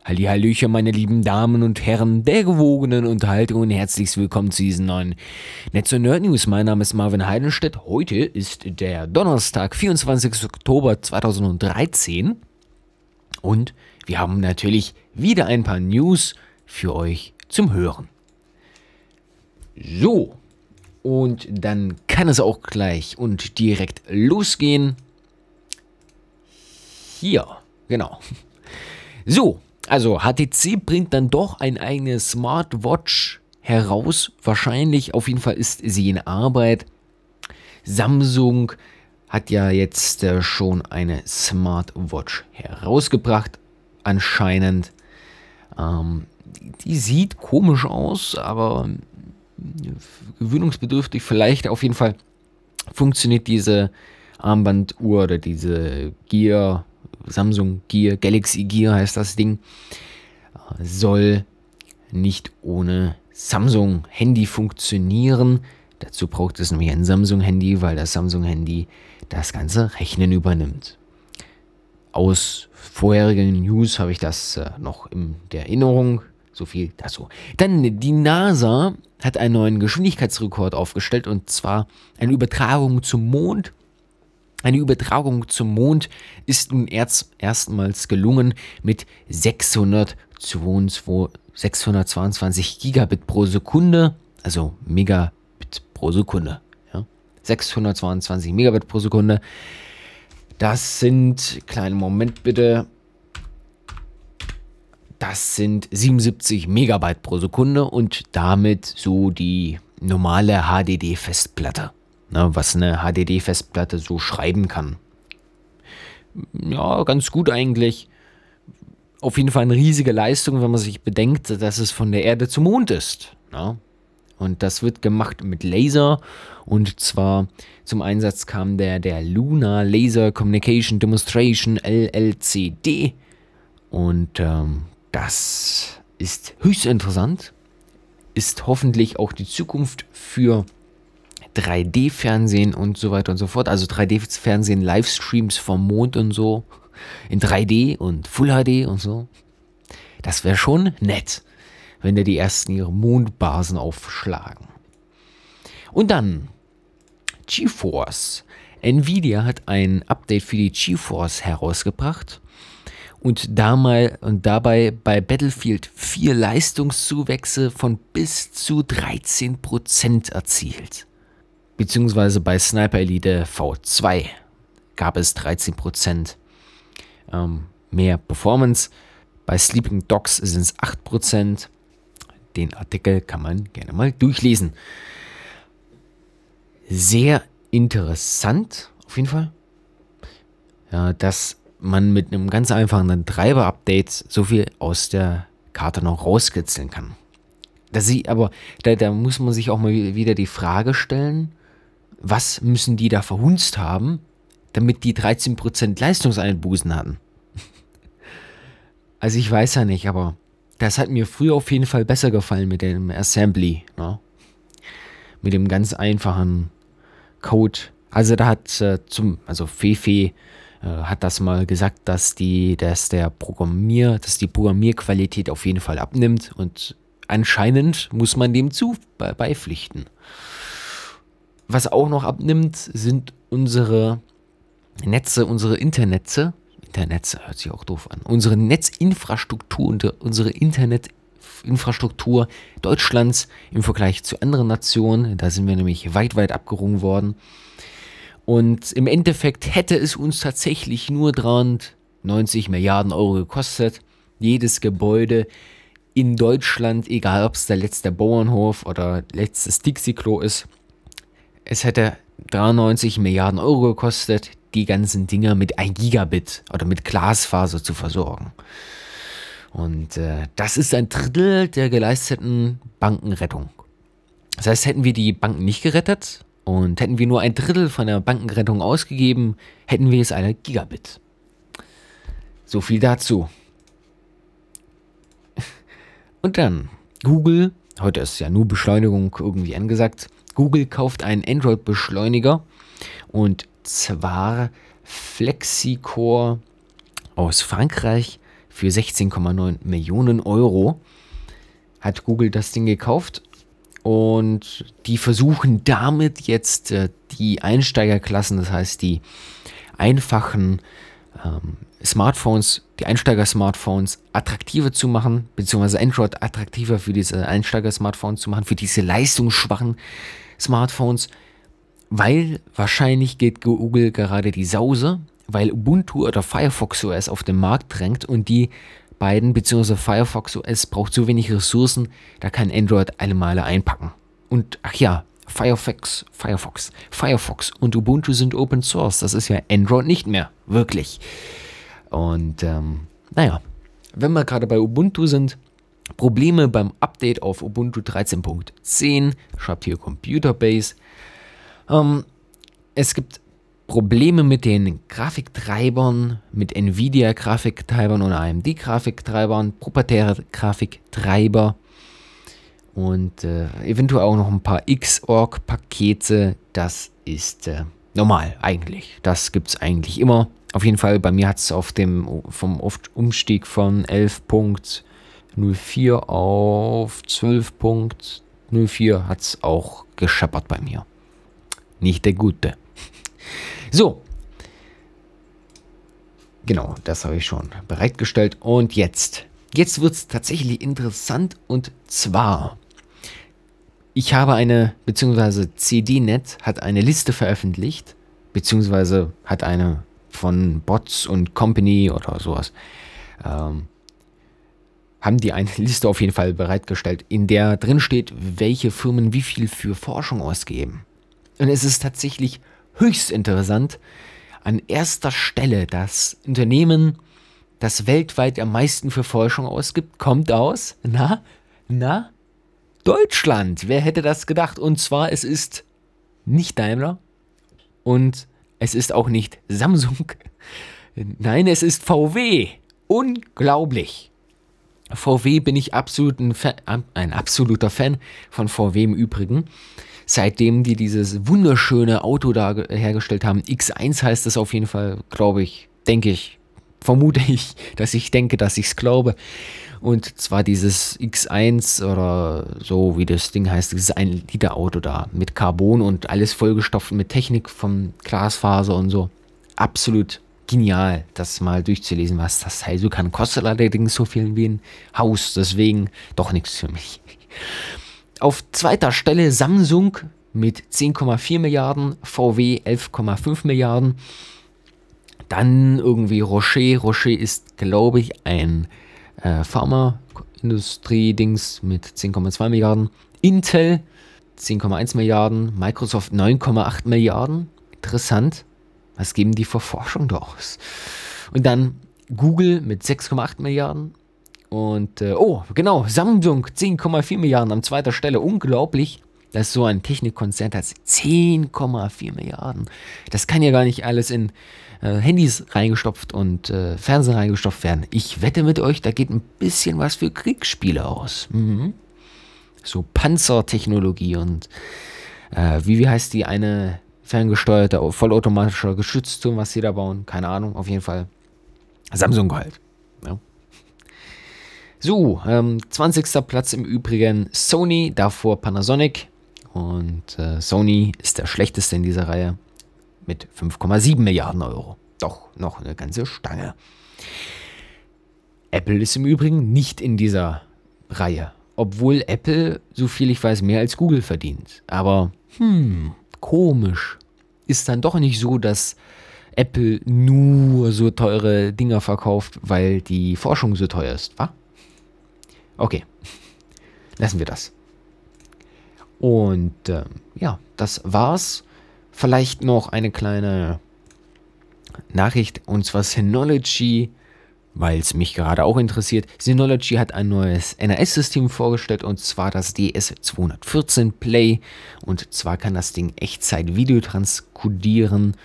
Hallihallöchen, meine lieben Damen und Herren der gewogenen Unterhaltung und herzlich willkommen zu diesen neuen Netz- und Nerd-News. Mein Name ist Marvin Heidenstedt. Heute ist der Donnerstag, 24. Oktober 2013 und wir haben natürlich wieder ein paar News für euch zum Hören. So, und dann kann es auch gleich und direkt losgehen. Hier, genau. So, also HTC bringt dann doch ein eigenes Smartwatch heraus. Wahrscheinlich, auf jeden Fall ist sie in Arbeit. Samsung hat ja jetzt schon eine Smartwatch herausgebracht, anscheinend. Die sieht komisch aus, aber gewöhnungsbedürftig vielleicht. Auf jeden Fall funktioniert diese Armbanduhr oder diese Gear, Samsung Gear, Galaxy Gear heißt das Ding, soll nicht ohne Samsung-Handy funktionieren. Dazu braucht es nämlich ein Samsung-Handy, weil das Samsung-Handy das ganze Rechnen übernimmt. Aus vorherigen News habe ich das noch in der Erinnerung. So viel dazu. Dann die NASA hat einen neuen Geschwindigkeitsrekord aufgestellt und zwar eine Übertragung zum Mond. Eine Übertragung zum Mond ist nun erstmals gelungen mit 622 Gigabit pro Sekunde, also Megabit pro Sekunde. Ja? 622 Megabit pro Sekunde. Das sind, kleinen Moment bitte, das sind 77 Megabyte pro Sekunde und damit so die normale HDD-Festplatte. Was eine HDD-Festplatte so schreiben kann. Ja, ganz gut eigentlich. Auf jeden Fall eine riesige Leistung, wenn man sich bedenkt, dass es von der Erde zum Mond ist. Ja? Und das wird gemacht mit Laser. Und zwar zum Einsatz kam der Lunar Laser Communication Demonstration LLCD. Und das ist höchst interessant. Ist hoffentlich auch die Zukunft für 3D-Fernsehen und so weiter und so fort. Also 3D-Fernsehen, Livestreams vom Mond und so. In 3D und Full HD und so. Das wäre schon nett, wenn da die ersten ihre Mondbasen aufschlagen. Und dann GeForce. Nvidia hat ein Update für die GeForce herausgebracht und dabei bei Battlefield 4 Leistungszuwächse von bis zu 13% erzielt. Beziehungsweise bei Sniper Elite V2 gab es 13% mehr Performance. Bei Sleeping Dogs sind es 8%. Den Artikel kann man gerne mal durchlesen. Sehr interessant, auf jeden Fall. Ja, dass man mit einem ganz einfachen Treiber-Update so viel aus der Karte noch rauskitzeln kann. Da muss man sich auch mal wieder die Frage stellen, was müssen die da verhunzt haben, damit die 13% Leistungseinbußen hatten? Also ich weiß ja nicht, aber das hat mir früher auf jeden Fall besser gefallen mit dem Assembly, ne? Mit dem ganz einfachen Code. Also da hat Fefe hat das mal gesagt, dass die Programmierqualität auf jeden Fall abnimmt und anscheinend muss man dem beipflichten. Was auch noch abnimmt, sind unsere Netze, unsere Internetze. Internetze hört sich auch doof an. Unsere Netzinfrastruktur und unsere Internetinfrastruktur Deutschlands im Vergleich zu anderen Nationen. Da sind wir nämlich weit, weit abgerungen worden. Und im Endeffekt hätte es uns tatsächlich nur 390 Milliarden Euro gekostet, jedes Gebäude in Deutschland, egal ob es der letzte Bauernhof oder letztes Dixie-Klo ist, es hätte 93 Milliarden Euro gekostet, die ganzen Dinger mit 1 Gigabit oder mit Glasfaser zu versorgen. Und das ist ein Drittel der geleisteten Bankenrettung. Das heißt, hätten wir die Banken nicht gerettet und hätten wir nur ein Drittel von der Bankenrettung ausgegeben, hätten wir jetzt 1 Gigabit. So viel dazu. Und dann Google, heute ist ja nur Beschleunigung irgendwie angesagt, Google kauft einen Android-Beschleuniger und zwar Flexicore aus Frankreich für 16,9 Millionen Euro hat Google das Ding gekauft. Und die versuchen damit jetzt die Einsteigerklassen, das heißt die einfachen Smartphones, die Einsteiger-Smartphones attraktiver zu machen, beziehungsweise Android attraktiver für diese Einsteiger-Smartphones zu machen, für diese leistungsschwachen Smartphones, weil wahrscheinlich geht Google gerade die Sause, weil Ubuntu oder Firefox OS auf den Markt drängt und die beiden, beziehungsweise Firefox OS braucht so wenig Ressourcen, da kann Android alle Male einpacken. Und ach ja, Firefox und Ubuntu sind Open Source, das ist ja Android nicht mehr, wirklich. Und naja, wenn wir gerade bei Ubuntu sind, Probleme beim Update auf Ubuntu 13.10, schreibt hier Computerbase. Es gibt Probleme mit den Grafiktreibern, mit Nvidia-Grafiktreibern oder AMD-Grafiktreibern, proprietäre Grafiktreiber und eventuell auch noch ein paar Xorg-Pakete. Das ist normal eigentlich. Das gibt es eigentlich immer. Auf jeden Fall, bei mir hat es vom Umstieg von 11.04 auf 12.04 hat es auch gescheppert bei mir. Nicht der Gute. So, genau, das habe ich schon bereitgestellt. Und jetzt wird es tatsächlich interessant. Und zwar, ich habe beziehungsweise CD-Net hat eine Liste veröffentlicht, beziehungsweise hat eine von Bots und Company oder sowas, haben die eine Liste auf jeden Fall bereitgestellt, in der drin steht, welche Firmen wie viel für Forschung ausgeben. Und es ist tatsächlich höchst interessant. An erster Stelle das Unternehmen, das weltweit am meisten für Forschung ausgibt, kommt aus, Deutschland. Wer hätte das gedacht? Und zwar, es ist nicht Daimler und es ist auch nicht Samsung. Nein, es ist VW. Unglaublich. VW bin ich ein absoluter Fan von VW im Übrigen. Seitdem die dieses wunderschöne Auto da hergestellt haben, X1 heißt es auf jeden Fall, glaube ich, vermute ich, dass ich es glaube. Und zwar dieses X1 oder so, wie das Ding heißt, dieses 1-Liter-Auto da mit Carbon und alles vollgestopft mit Technik vom Glasfaser und so. Absolut genial, das mal durchzulesen, was das also kann. Kostet allerdings so viel wie ein Haus, deswegen doch nichts für mich. Auf zweiter Stelle Samsung mit 10,4 Milliarden, VW 11,5 Milliarden. Dann irgendwie Rocher. Rocher ist, glaube ich, ein Pharmaindustrie-Dings mit 10,2 Milliarden. Intel 10,1 Milliarden. Microsoft 9,8 Milliarden. Interessant. Was geben die für Forschung da aus? Und dann Google mit 6,8 Milliarden. Und, Samsung 10,4 Milliarden an zweiter Stelle. Unglaublich, dass so ein Technikkonzern hat 10,4 Milliarden. Das kann ja gar nicht alles in Handys reingestopft und Fernseher reingestopft werden. Ich wette mit euch, da geht ein bisschen was für Kriegsspiele aus. Mhm. So Panzertechnologie und wie heißt die eine ferngesteuerte, vollautomatischer Geschützturm, was sie da bauen? Keine Ahnung, auf jeden Fall Samsung halt. Ja. So, 20. Platz im Übrigen Sony, davor Panasonic und Sony ist der schlechteste in dieser Reihe mit 5,7 Milliarden Euro. Doch, noch eine ganze Stange. Apple ist im Übrigen nicht in dieser Reihe, obwohl Apple, so viel ich weiß, mehr als Google verdient. Aber, komisch. Ist dann doch nicht so, dass Apple nur so teure Dinger verkauft, weil die Forschung so teuer ist, wa? Okay, lassen wir das. Und das war's. Vielleicht noch eine kleine Nachricht, und zwar Synology, weil es mich gerade auch interessiert. Synology hat ein neues NAS-System vorgestellt, und zwar das DS214 Play. Und zwar kann das Ding Echtzeit-Video transkodieren.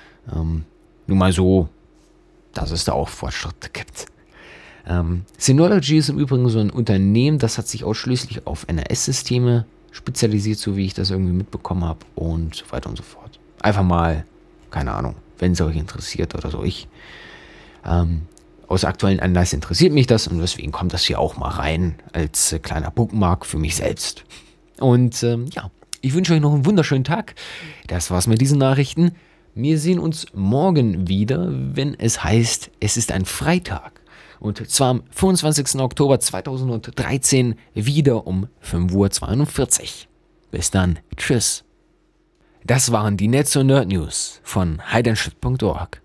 Nur mal so, dass es da auch Fortschritte gibt. Synology ist im Übrigen so ein Unternehmen, das hat sich ausschließlich auf NAS-Systeme spezialisiert, so wie ich das irgendwie mitbekommen habe, und so weiter und so fort. Einfach mal, keine Ahnung, wenn es euch interessiert oder so. aus aktuellen Anlass interessiert mich das und deswegen kommt das hier auch mal rein als kleiner Bookmark für mich selbst. Und ja, ich wünsche euch noch einen wunderschönen Tag. Das war's mit diesen Nachrichten. Wir sehen uns morgen wieder, wenn es heißt, es ist ein Freitag. Und zwar am 25. Oktober 2013 wieder um 5:42 Uhr. Bis dann. Tschüss. Das waren die Netz- und Nerd-News von heidenstadt.org.